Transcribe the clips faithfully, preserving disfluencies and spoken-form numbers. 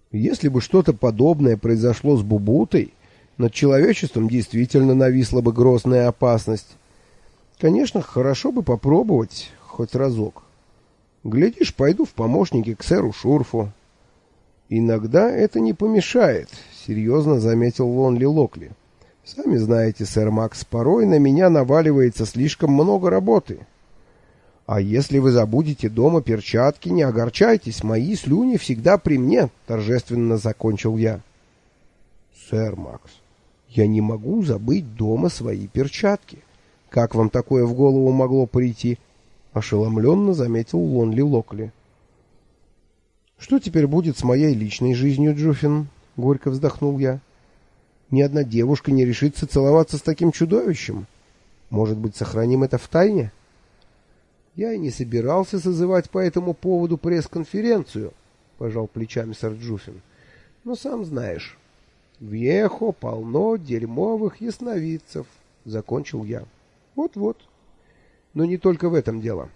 Если бы что-то подобное произошло с Бубутой, над человечеством действительно нависла бы грозная опасность. Конечно, хорошо бы попробовать хоть разок. Глядишь, пойду в помощники к сэру Шурфу. Иногда это не помешает, серьезно заметил Лонли Локли. Сами знаете, сэр Макс, порой на меня наваливается слишком много работы. А если вы забудете дома перчатки, не огорчайтесь, мои слюни всегда при мне, торжественно закончил я. Сэр Макс, я не могу забыть дома свои перчатки. Как вам такое в голову могло прийти? Ошеломленно заметил Лонли Локли. Что теперь будет с моей личной жизнью, Джуффин? Горько вздохнул я. Ни одна девушка не решится целоваться с таким чудовищем. Может быть, сохраним это в тайне? Я и не собирался созывать по этому поводу пресс-конференцию, пожал плечами сэр Джуффин. Но сам знаешь, в Ехо полно дерьмовых ясновидцев, закончил я. Вот-вот. Но не только в этом дело.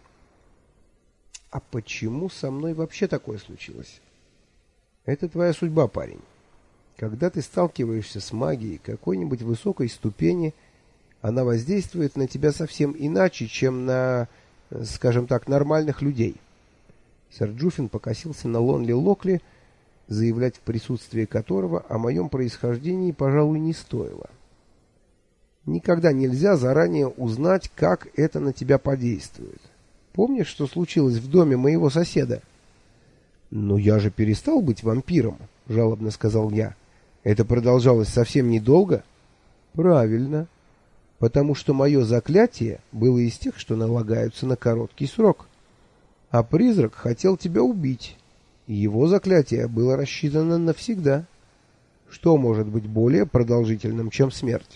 А почему со мной вообще такое случилось? Это твоя судьба, парень. Когда ты сталкиваешься с магией какой-нибудь высокой ступени, она воздействует на тебя совсем иначе, чем на, скажем так, нормальных людей. Сэр Джуффин покосился на Лонли Локли, заявлять в присутствии которого о моем происхождении, пожалуй, не стоило. Никогда нельзя заранее узнать, как это на тебя подействует. Помнишь, что случилось в доме моего соседа? «Но я же перестал быть вампиром», — жалобно сказал я. «Это продолжалось совсем недолго?» «Правильно. Потому что мое заклятие было из тех, что налагаются на короткий срок. А призрак хотел тебя убить, и его заклятие было рассчитано навсегда. Что может быть более продолжительным, чем смерть?»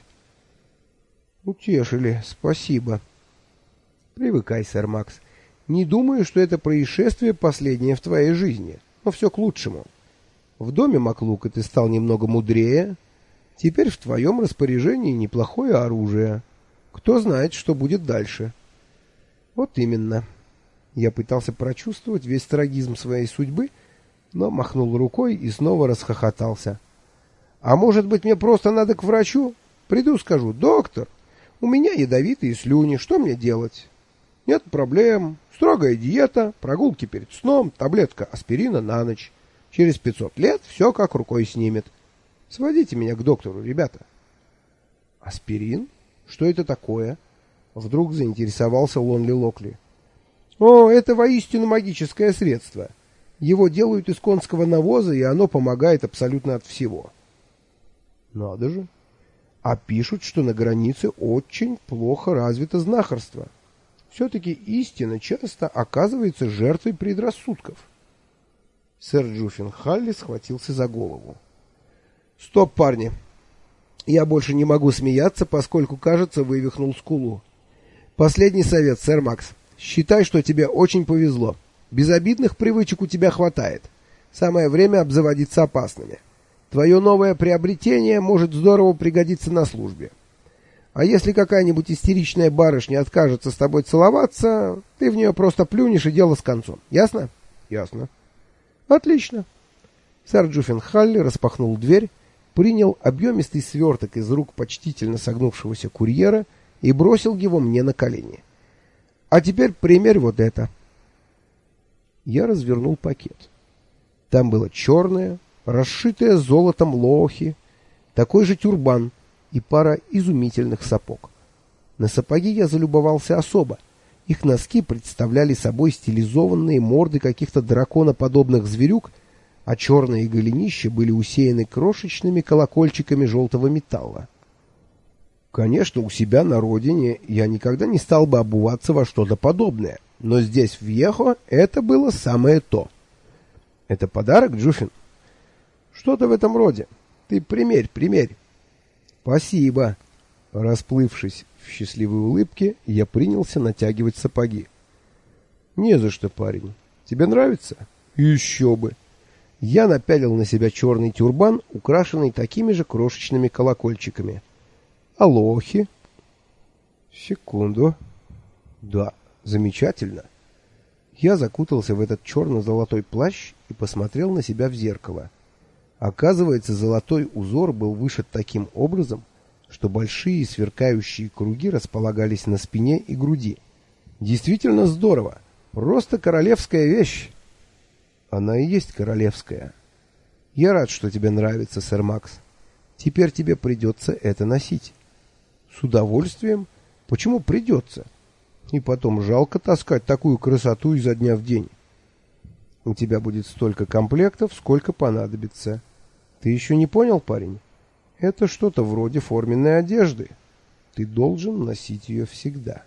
«Утешили, спасибо». «Привыкай, сэр Макс. Не думаю, что это происшествие последнее в твоей жизни, но все к лучшему. В доме Маклука ты стал немного мудрее. Теперь в твоем распоряжении неплохое оружие. Кто знает, что будет дальше». «Вот именно». Я пытался прочувствовать весь трагизм своей судьбы, но махнул рукой и снова расхохотался. «А может быть, мне просто надо к врачу? Приду, скажу: доктор, у меня ядовитые слюни, что мне делать?» «Нет проблем. Строгая диета, прогулки перед сном, таблетка аспирина на ночь. Через пятьсот лет все как рукой снимет. Сводите меня к доктору, ребята». «Аспирин? Что это такое?» Вдруг заинтересовался Лонли Локли. «О, это воистину магическое средство. Его делают из конского навоза, и оно помогает абсолютно от всего». «Надо же. А пишут, что на границе очень плохо развито знахарство. Все-таки истина часто оказывается жертвой предрассудков». Сэр Джуффин Халли схватился за голову. «Стоп, парни. Я больше не могу смеяться, поскольку, кажется, вывихнул скулу. Последний совет, сэр Макс. Считай, что тебе очень повезло. Безобидных привычек у тебя хватает. Самое время обзаводиться опасными. Твое новое приобретение может здорово пригодиться на службе. А если какая-нибудь истеричная барышня откажется с тобой целоваться, ты в нее просто плюнешь, и дело с концом. Ясно?» «Ясно». «Отлично». Сэр Джуффин Халли распахнул дверь, принял объемистый сверток из рук почтительно согнувшегося курьера и бросил его мне на колени. «А теперь примерь вот это». Я развернул пакет. Там было черное, расшитое золотом лоохи, такой же тюрбан и пара изумительных сапог. На сапоги я залюбовался особо. Их носки представляли собой стилизованные морды каких-то драконоподобных зверюк, а черные голенища были усеяны крошечными колокольчиками желтого металла. Конечно, у себя на родине я никогда не стал бы обуваться во что-то подобное, но здесь, в Ехо, это было самое то. «Это подарок, Джуффин?» «Что-то в этом роде. Ты примерь, примерь». «Спасибо». Расплывшись в счастливой улыбке, я принялся натягивать сапоги. «Не за что, парень. Тебе нравится?» «Еще бы». Я напялил на себя черный тюрбан, украшенный такими же крошечными колокольчиками. «Алохи?» «Секунду». «Да, замечательно». Я закутался в этот черно-золотой плащ и посмотрел на себя в зеркало. Оказывается, золотой узор был вышит таким образом, что большие сверкающие круги располагались на спине и груди. Действительно здорово. Просто королевская вещь. Она и есть королевская. Я рад, что тебе нравится, сэр Макс. Теперь тебе придется это носить. С удовольствием? Почему придется? И потом жалко таскать такую красоту изо дня в день. У тебя будет столько комплектов, сколько понадобится. Ты еще не понял, парень? Это что-то вроде форменной одежды. Ты должен носить ее всегда.